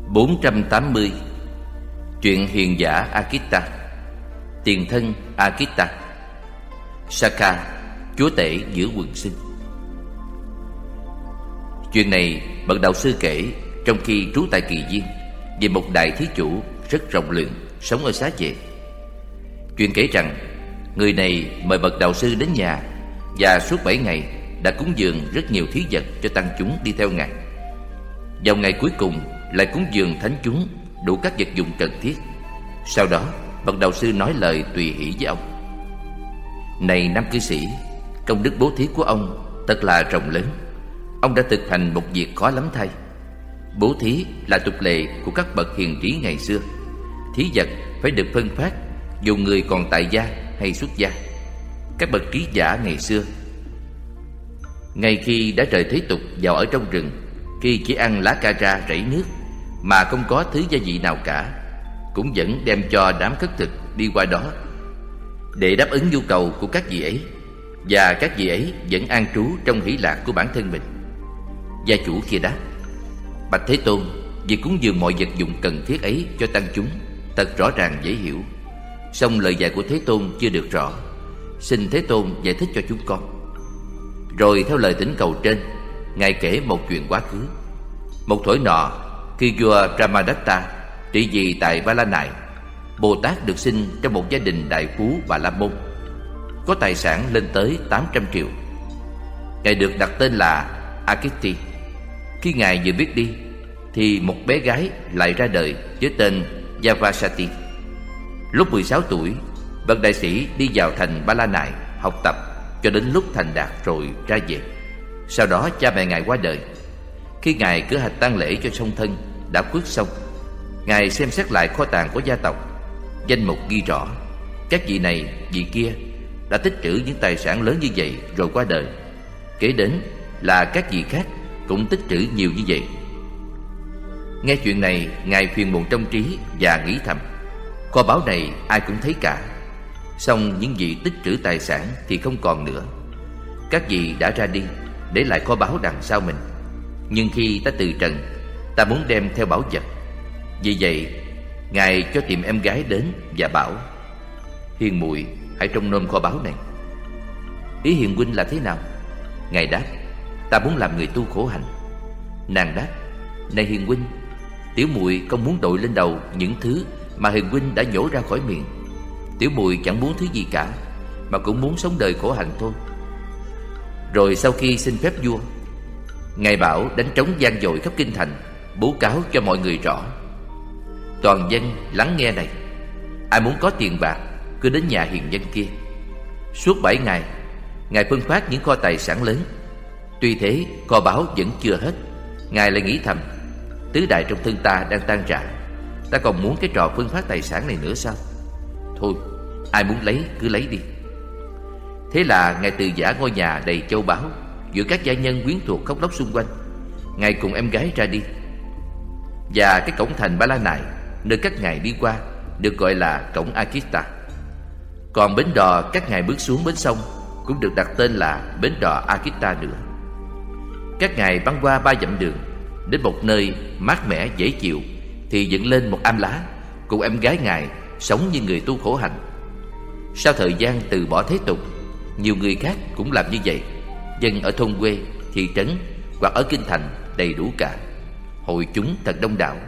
480. Chuyện hiền giả Akita. Tiền thân Akita. Saka, chúa tể giữa quần sinh. Chuyện này bậc đạo sư kể trong khi trú tại Kỳ Viên về một đại thí chủ rất rộng lượng sống ở xá vệ. Chuyện kể rằng người này mời bậc đạo sư đến nhà và suốt 7 ngày đã cúng dường rất nhiều thí vật cho tăng chúng đi theo ngài. Vào ngày cuối cùng lại cúng dường thánh chúng đủ các vật dụng cần thiết. Sau đó bậc đạo sư nói lời tùy hỷ với ông: "Này nam cư sĩ, công đức bố thí của ông thật là rộng lớn. Ông đã thực hành một việc khó lắm thay. Bố thí là tục lệ của các bậc hiền trí ngày xưa. Thí vật phải được phân phát dù người còn tại gia hay xuất gia. Các bậc trí giả ngày xưa, ngay khi đã rời thế tục vào ở trong rừng, khi chỉ ăn lá ca ra rảy nước mà không có thứ gia vị nào cả, cũng vẫn đem cho đám khất thực đi qua đó để đáp ứng nhu cầu của các vị ấy, và các vị ấy vẫn an trú trong hỷ lạc của bản thân mình." Gia chủ kia đáp: "Bạch Thế Tôn, việc cúng dường mọi vật dụng cần thiết ấy cho tăng chúng thật rõ ràng dễ hiểu. Song lời dạy của Thế Tôn chưa được rõ, xin Thế Tôn giải thích cho chúng con." Rồi theo lời thỉnh cầu trên, ngài kể một chuyện quá khứ. Một thuở nọ, khi vua Brahmadatta trị vì tại Ba La Nại, Bồ Tát được sinh trong một gia đình đại phú Bà La Môn, có tài sản lên tới 800 triệu. Ngài được đặt tên là Akiti. Khi ngài vừa biết đi thì một bé gái lại ra đời với tên Yavasati. Lúc 16 tuổi, bậc đại sĩ đi vào thành Ba La Nại học tập cho đến lúc thành đạt rồi ra về. Sau đó cha mẹ ngài qua đời. Khi ngài cử hành tang lễ cho song thân đã khuất xong, ngài xem xét lại kho tàng của gia tộc. Danh mục ghi rõ các vị này vị kia đã tích trữ những tài sản lớn như vậy rồi qua đời. Kế đến là các vị khác cũng tích trữ nhiều như vậy. Nghe chuyện này, ngài phiền muộn trong trí và nghĩ thầm: kho báu này ai cũng thấy cả, song những vị tích trữ tài sản thì không còn nữa. Các vị đã ra đi để lại kho báu đằng sau mình, nhưng khi ta từ trần, ta muốn đem theo báu vật. Vì vậy ngài cho tìm em gái đến và bảo: "Hiền muội, hãy trông nom kho báu này." "Ý hiền huynh là thế nào?" Ngài đáp: "Ta muốn làm người tu khổ hạnh." Nàng đáp: "Này hiền huynh, tiểu muội không muốn đội lên đầu những thứ mà hiền huynh đã nhổ ra khỏi miệng. Tiểu muội chẳng muốn thứ gì cả, mà cũng muốn sống đời khổ hạnh thôi." Rồi sau khi xin phép vua, ngài bảo đánh trống vang dội khắp kinh thành, bố cáo cho mọi người rõ: "Toàn dân lắng nghe này, ai muốn có tiền bạc cứ đến nhà hiền nhân kia." Suốt 7 ngày, ngài phân phát những kho tài sản lớn. Tuy thế, kho báu vẫn chưa hết. Ngài lại nghĩ thầm: tứ đại trong thân ta đang tan rã, ta còn muốn cái trò phân phát tài sản này nữa sao? Thôi, ai muốn lấy cứ lấy đi. Thế là ngài từ giã ngôi nhà đầy châu báu giữa các gia nhân quyến thuộc khóc lóc xung quanh. Ngài cùng em gái ra đi, và cái cổng thành Ba La Nại nơi các ngài đi qua được gọi là cổng Akita. Còn bến đò các ngài bước xuống bến sông cũng được đặt tên là bến đò Akita nữa. Các ngài băng qua 3 dặm đường, đến một nơi mát mẻ dễ chịu thì dựng lên một am lá, cùng em gái ngài sống như người tu khổ hạnh. Sau thời gian từ bỏ thế tục, nhiều người khác cũng làm như vậy. Dân ở thôn quê, thị trấn hoặc ở kinh thành đầy đủ cả. Hội chúng thật đông đảo.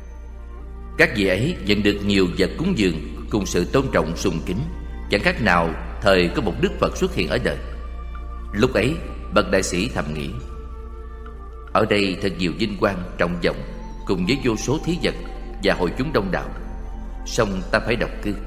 Các vị ấy nhận được nhiều vật cúng dường cùng sự tôn trọng sùng kính, chẳng khác nào thời có một Đức Phật xuất hiện ở đời. Lúc ấy bậc đại sĩ thầm nghĩ: ở đây thật nhiều vinh quang trọng vọng, cùng với vô số thí vật và hội chúng đông đảo, song ta phải độc cư.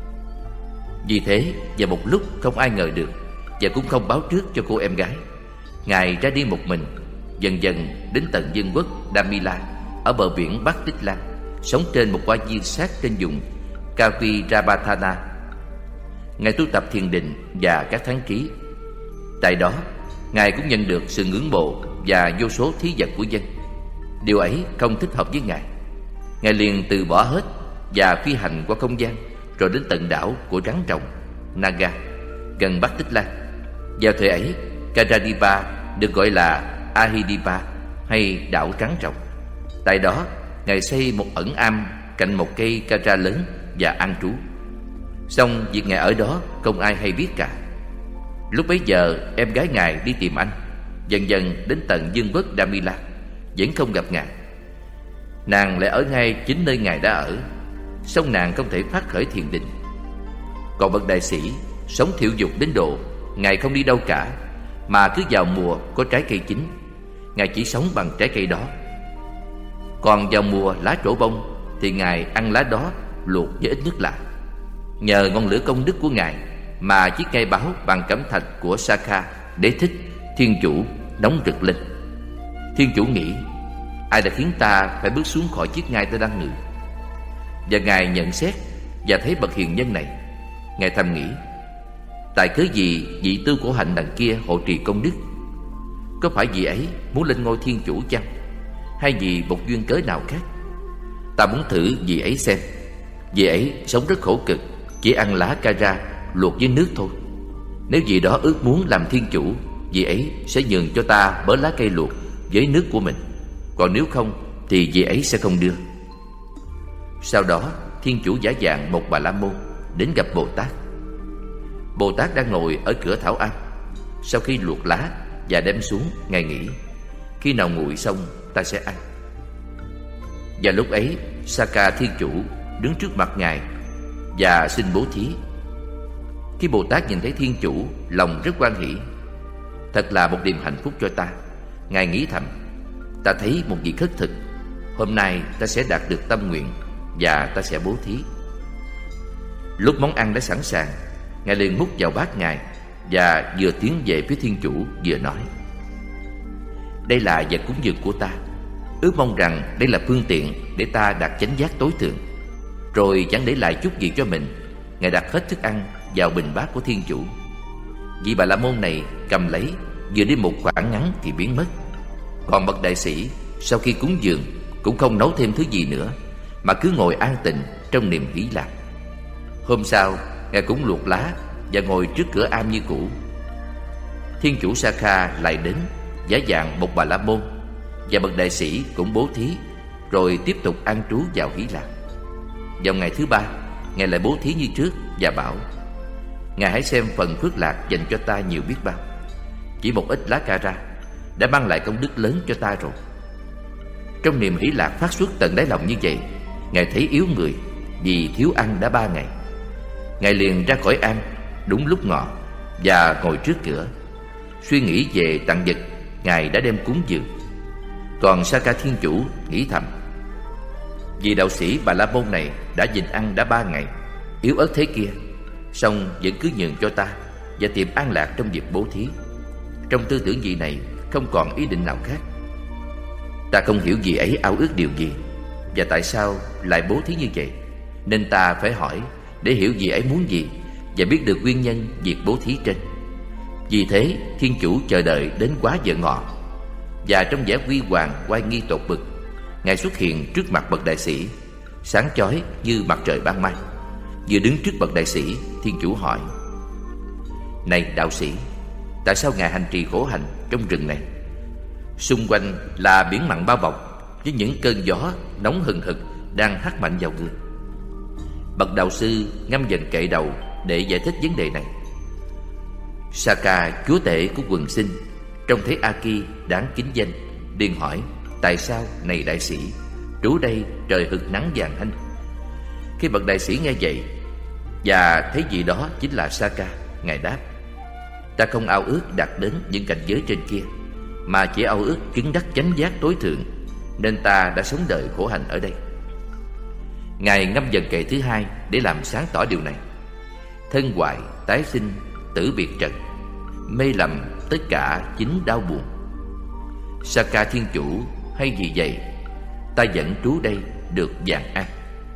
Vì thế, vào một lúc không ai ngờ được, và cũng không báo trước cho cô em gái, ngài ra đi một mình, dần dần đến tận vương quốc Damila ở bờ biển Bắc Tích Lan, sống trên một hoa viên sát trên vùng Kavirabhathana. Ngài tu tập thiền định và các thắng trí. Tại đó, ngài cũng nhận được sự ngưỡng mộ và vô số thí vật của dân. Điều ấy không thích hợp với ngài. Ngài liền từ bỏ hết và phi hành qua không gian, rồi đến tận đảo của rắn rồng Naga gần Bắc Tích Lan. Vào thời ấy, Karadipa được gọi là Ahidipa hay đảo rắn rồng. Tại đó, Ngài xây một ẩn am cạnh một cây ca tra lớn và an trú. Xong việc Ngài ở đó không ai hay biết cả. Lúc bấy giờ em gái Ngài đi tìm anh, dần dần đến tận vương quốc Damila, vẫn không gặp Ngài. Nàng lại ở ngay chính nơi Ngài đã ở, song nàng không thể phát khởi thiền định. Còn bậc đại sĩ sống thiểu dục đến độ Ngài không đi đâu cả, mà cứ vào mùa có trái cây chín, Ngài chỉ sống bằng trái cây đó. Còn vào mùa lá trổ bông thì Ngài ăn lá đó luộc với ít nước lạ. Nhờ ngọn lửa công đức của Ngài mà chiếc cây báo bằng cẩm thạch của Sakha Đế Thích Thiên Chủ nóng rực lên. Thiên Chủ nghĩ, ai đã khiến ta phải bước xuống khỏi chiếc ngai ta đang ngự? Và Ngài nhận xét và thấy bậc hiền nhân này. Ngài thầm nghĩ, tại cớ gì vị tư của hạnh đằng kia hộ trì công đức? Có phải vị ấy muốn lên ngôi Thiên Chủ chăng? Hay vì một duyên cớ nào khác? Ta muốn thử vị ấy xem. Vị ấy sống rất khổ cực, chỉ ăn lá ca ra luộc với nước thôi. Nếu vị đó ước muốn làm Thiên Chủ, vị ấy sẽ nhường cho ta bớ lá cây luộc với nước của mình. Còn nếu không thì vị ấy sẽ không đưa. Sau đó Thiên Chủ giả dạng một Bà La Môn đến gặp Bồ Tát. Bồ Tát đang ngồi ở cửa thảo am. Sau khi luộc lá và đem xuống, Ngài nghĩ, khi nào nguội xong ta sẽ ăn. Và lúc ấy Sakha Thiên Chủ đứng trước mặt Ngài và xin bố thí. Khi Bồ Tát nhìn thấy Thiên Chủ, lòng rất hoan hỷ. Thật là một niềm hạnh phúc cho ta. Ngài nghĩ thầm, ta thấy một vị khất thực, hôm nay ta sẽ đạt được tâm nguyện và ta sẽ bố thí. Lúc món ăn đã sẵn sàng, Ngài liền múc vào bát Ngài và vừa tiến về phía Thiên Chủ vừa nói, đây là vật cúng dường của ta, ước mong rằng đây là phương tiện để ta đạt chánh giác tối thượng. Rồi chẳng để lại chút gì cho mình, Ngài đặt hết thức ăn vào bình bát của Thiên Chủ. Vị Bà La Môn này cầm lấy, vừa đi một khoảng ngắn thì biến mất. Còn bậc đại sĩ sau khi cúng dường cũng không nấu thêm thứ gì nữa, mà cứ ngồi an tịnh trong niềm hỷ lạc. Hôm sau Ngài cũng luộc lá và ngồi trước cửa am như cũ. Thiên Chủ Sakha lại đến giả dạng một Bà La Môn, và bậc đại sĩ cũng bố thí, rồi tiếp tục an trú vào hỷ lạc. Vào ngày thứ ba, Ngài lại bố thí như trước và bảo, Ngài hãy xem phần phước lạc dành cho ta nhiều biết bao. Chỉ một ít lá ca ra đã mang lại công đức lớn cho ta rồi. Trong niềm hỷ lạc phát xuất tận đáy lòng như vậy, Ngài thấy yếu người vì thiếu ăn đã 3 ngày. Ngài liền ra khỏi am đúng lúc ngọ và ngồi trước cửa, suy nghĩ về tặng vật Ngài đã đem cúng dường. Còn Sakha Thiên Chủ nghĩ thầm, vì đạo sĩ Bà La Môn này đã nhịn ăn đã 3 ngày, yếu ớt thế kia, song vẫn cứ nhường cho ta và tìm an lạc trong việc bố thí. Trong tư tưởng vị này không còn ý định nào khác. Ta không hiểu vị ấy ao ước điều gì và tại sao lại bố thí như vậy, nên ta phải hỏi để hiểu vị ấy muốn gì và biết được nguyên nhân việc bố thí trên. Vì thế Thiên Chủ chờ đợi đến quá giờ ngọ, và trong vẻ huy hoàng oai nghi tột bực, Ngài xuất hiện trước mặt bậc đại sĩ, sáng chói như mặt trời ban mai. Vừa đứng trước bậc đại sĩ, Thiên Chủ hỏi, này đạo sĩ, tại sao Ngài hành trì khổ hạnh trong rừng này? Xung quanh là biển mặn bao bọc, với những cơn gió nóng hừng hực đang hắt mạnh vào người. Bậc đạo sư ngâm dần kệ đầu để giải thích vấn đề này. Sakha, chúa tể của quần sinh, trông thấy A-ki đáng kính danh, liền hỏi, tại sao này đại sĩ, trú đây trời hực nắng vàng hanh? Khi bậc đại sĩ nghe vậy và thấy gì đó chính là Sakha, Ngài đáp, ta không ao ước đạt đến những cảnh giới trên kia, mà chỉ ao ước chứng đắc chánh giác tối thượng, nên ta đã sống đời khổ hạnh ở đây. Ngài ngâm dần kệ thứ hai để làm sáng tỏ điều này. Thân hoại, tái sinh, tử biệt trần, mê lầm tất cả chính đau buồn. Sakha Thiên Chủ, hay vì vậy ta vẫn trú đây được vạn an.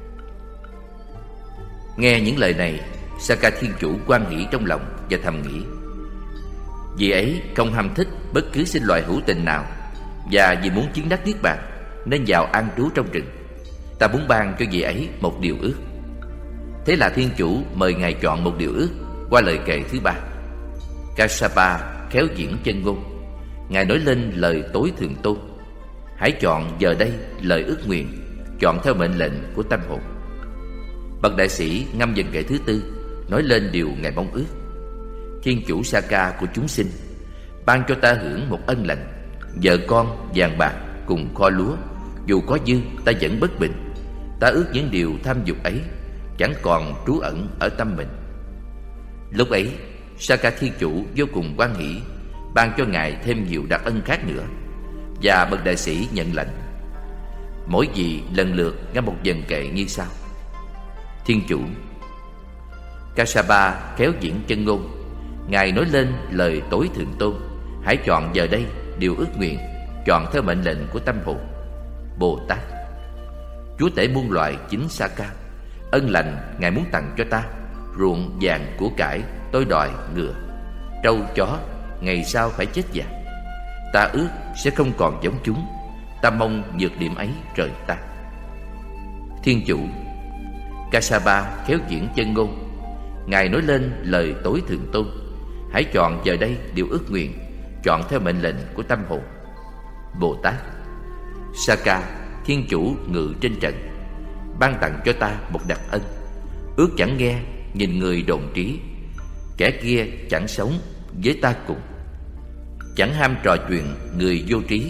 Nghe những lời này, Sakha Thiên Chủ hoan hỷ trong lòng và thầm nghĩ, vì ấy không ham thích bất cứ sinh loại hữu tình nào, và vì muốn chứng đắc niết bàn nên vào an trú trong rừng. Ta muốn ban cho vị ấy một điều ước. Thế là Thiên Chủ mời Ngài chọn một điều ước qua lời kệ thứ ba. Kassapa khéo diễn chân ngôn, Ngài nói lên lời tối thượng tôn. Hãy chọn giờ đây lời ước nguyện chọn theo mệnh lệnh của tâm hồn. Bậc đại sĩ ngâm dần kệ thứ tư, nói lên điều Ngài mong ước. Thiên chủ Saka của chúng sinh, ban cho ta hưởng một ân lành, vợ con, vàng bạc cùng kho lúa. Dù có dư, ta vẫn bất bình. Ta ước những điều tham dục ấy chẳng còn trú ẩn ở tâm mình. Lúc ấy, Saka thiên chủ vô cùng hoan hỷ, ban cho Ngài thêm nhiều đặc ân khác nữa. Và bậc đại sĩ nhận lệnh. Mỗi vị lần lượt ngâm một dần kệ như sau. Thiên chủ Kassapa kéo diễn chân ngôn. Ngài nói lên lời tối thượng tôn. Hãy chọn giờ đây điều ước nguyện, chọn theo mệnh lệnh của tâm hồn. Bồ Tát Chúa tể muôn loài chính Saka, ân lành Ngài muốn tặng cho ta ruộng vàng của cải, tôi đòi ngựa, trâu chó, ngày sau phải chết già. Ta ước sẽ không còn giống chúng. Ta mong nhược điểm ấy trời ta. Thiên chủ Kassapa khéo diễn chân ngôn. Ngài nói lên lời tối thượng tôn. Hãy chọn giờ đây điều ước nguyện, chọn theo mệnh lệnh của tâm hồn. Bồ Tát Saka thiên chủ ngự trên trần, ban tặng cho ta một đặc ân. Ước chẳng nghe nhìn người đồn trí, kẻ kia chẳng sống với ta cùng. Chẳng ham trò chuyện người vô trí,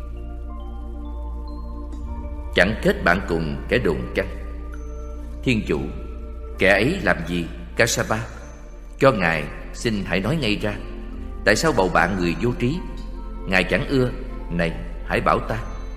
chẳng kết bạn cùng kẻ đồn căng. Thiên chủ kẻ ấy làm gì Kassapa? Cho Ngài xin hãy nói ngay ra. Tại sao bầu bạn người vô trí? Ngài chẳng ưa, này hãy bảo ta.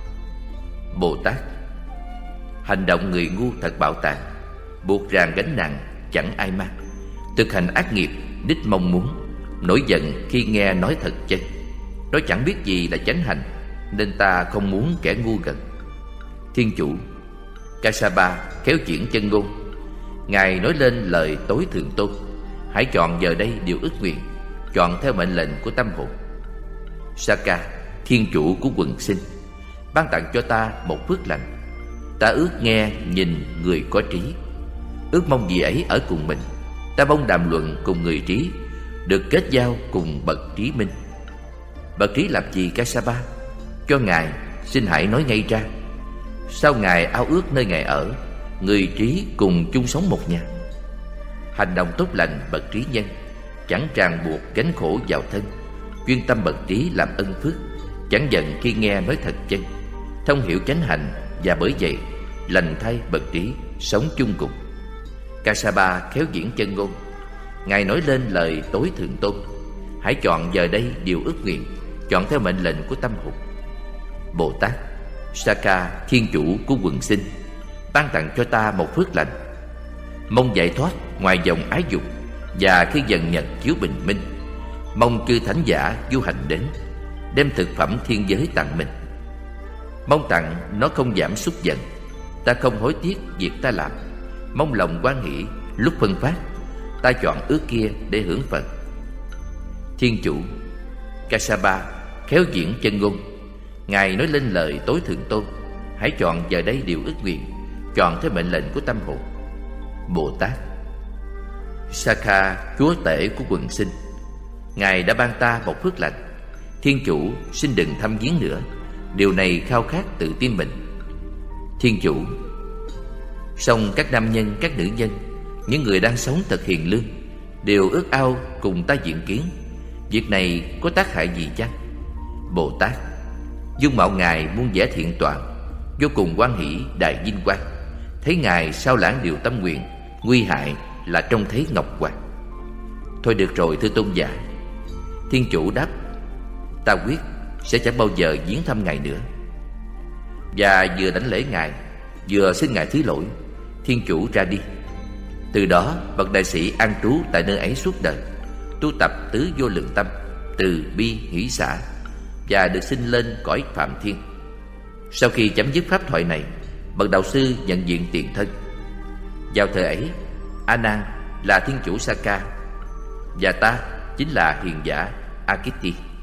Bồ Tát hành động người ngu thật bạo tàn, buộc ràng gánh nặng chẳng ai mang. Thực hành ác nghiệp đích mong muốn, nổi giận khi nghe nói thật chân. Nó chẳng biết gì là chánh hành, nên ta không muốn kẻ ngu gần. Thiên chủ Kassapa khéo diễn chân ngôn. Ngài nói lên lời tối thượng tôn. Hãy chọn giờ đây điều ước nguyện, chọn theo mệnh lệnh của tâm hồn. Saka thiên chủ của quần sinh, ban tặng cho ta một phước lành. Ta ước nghe nhìn người có trí, ước mong gì ấy ở cùng mình. Ta mong đàm luận cùng người trí, được kết giao cùng bậc trí minh. Bậc trí làm gì Kassapa? Cho Ngài xin hãy nói ngay ra. Sao Ngài ao ước nơi Ngài ở, người trí cùng chung sống một nhà? Hành động tốt lành bậc trí nhân, chẳng ràng buộc gánh khổ vào thân. Chuyên tâm bậc trí làm ân phước, chẳng giận khi nghe nói thật chân. Thông hiểu chánh hành, và bởi vậy lành thay bậc trí sống chung cùng. Kassapa khéo diễn chân ngôn. Ngài nói lên lời tối thượng tôn. Hãy chọn giờ đây điều ước nguyện, chọn theo mệnh lệnh của tâm hồn. Bồ Tát Saka thiên chủ của quần sinh, ban tặng cho ta một phước lành. Mong giải thoát ngoài dòng ái dục, và khi dần nhật chiếu bình minh, mong chư thánh giả du hành đến, đem thực phẩm thiên giới tặng mình. Mong tặng nó không giảm xúc giận, ta không hối tiếc việc ta làm. Mong lòng hoan hỷ lúc phân phát, ta chọn ước kia để hưởng phần. Thiên chủ Kassapa khéo diễn chân ngôn. Ngài nói lên lời tối thượng tôn. Hãy chọn giờ đây điều ước nguyện, chọn theo mệnh lệnh của tâm hồn. Bồ Tát Saka chúa tể của quần sinh, Ngài đã ban ta một phước lành. Thiên chủ xin đừng thăm viếng nữa, điều này khao khát tự tim mình. Thiên chủ song các nam nhân, các nữ nhân, những người đang sống thật hiền lương, đều ước ao cùng ta diện kiến. Việc này có tác hại gì chăng? Bồ Tát dung mạo Ngài muôn vẻ thiện toàn, vô cùng hoan hỷ đại vinh quang. Thấy Ngài sao lãng điều tâm nguyện, nguy hại là trông thấy ngọc hoàng. Thôi được rồi thưa tôn giả. Thiên chủ đáp: Ta quyết sẽ chẳng bao giờ viếng thăm Ngài nữa. Và vừa đảnh lễ Ngài, vừa xin Ngài thứ lỗi, thiên chủ ra đi. Từ đó bậc đại sĩ an trú tại nơi ấy suốt đời, tu tập tứ vô lượng tâm, từ bi hỷ xả, và được sinh lên cõi phạm thiên. Sau khi chấm dứt pháp thoại này, bậc đạo sư nhận diện tiền thân. Vào thời ấy, A Nan là thiên chủ Saka, và ta chính là hiền giả Akiti.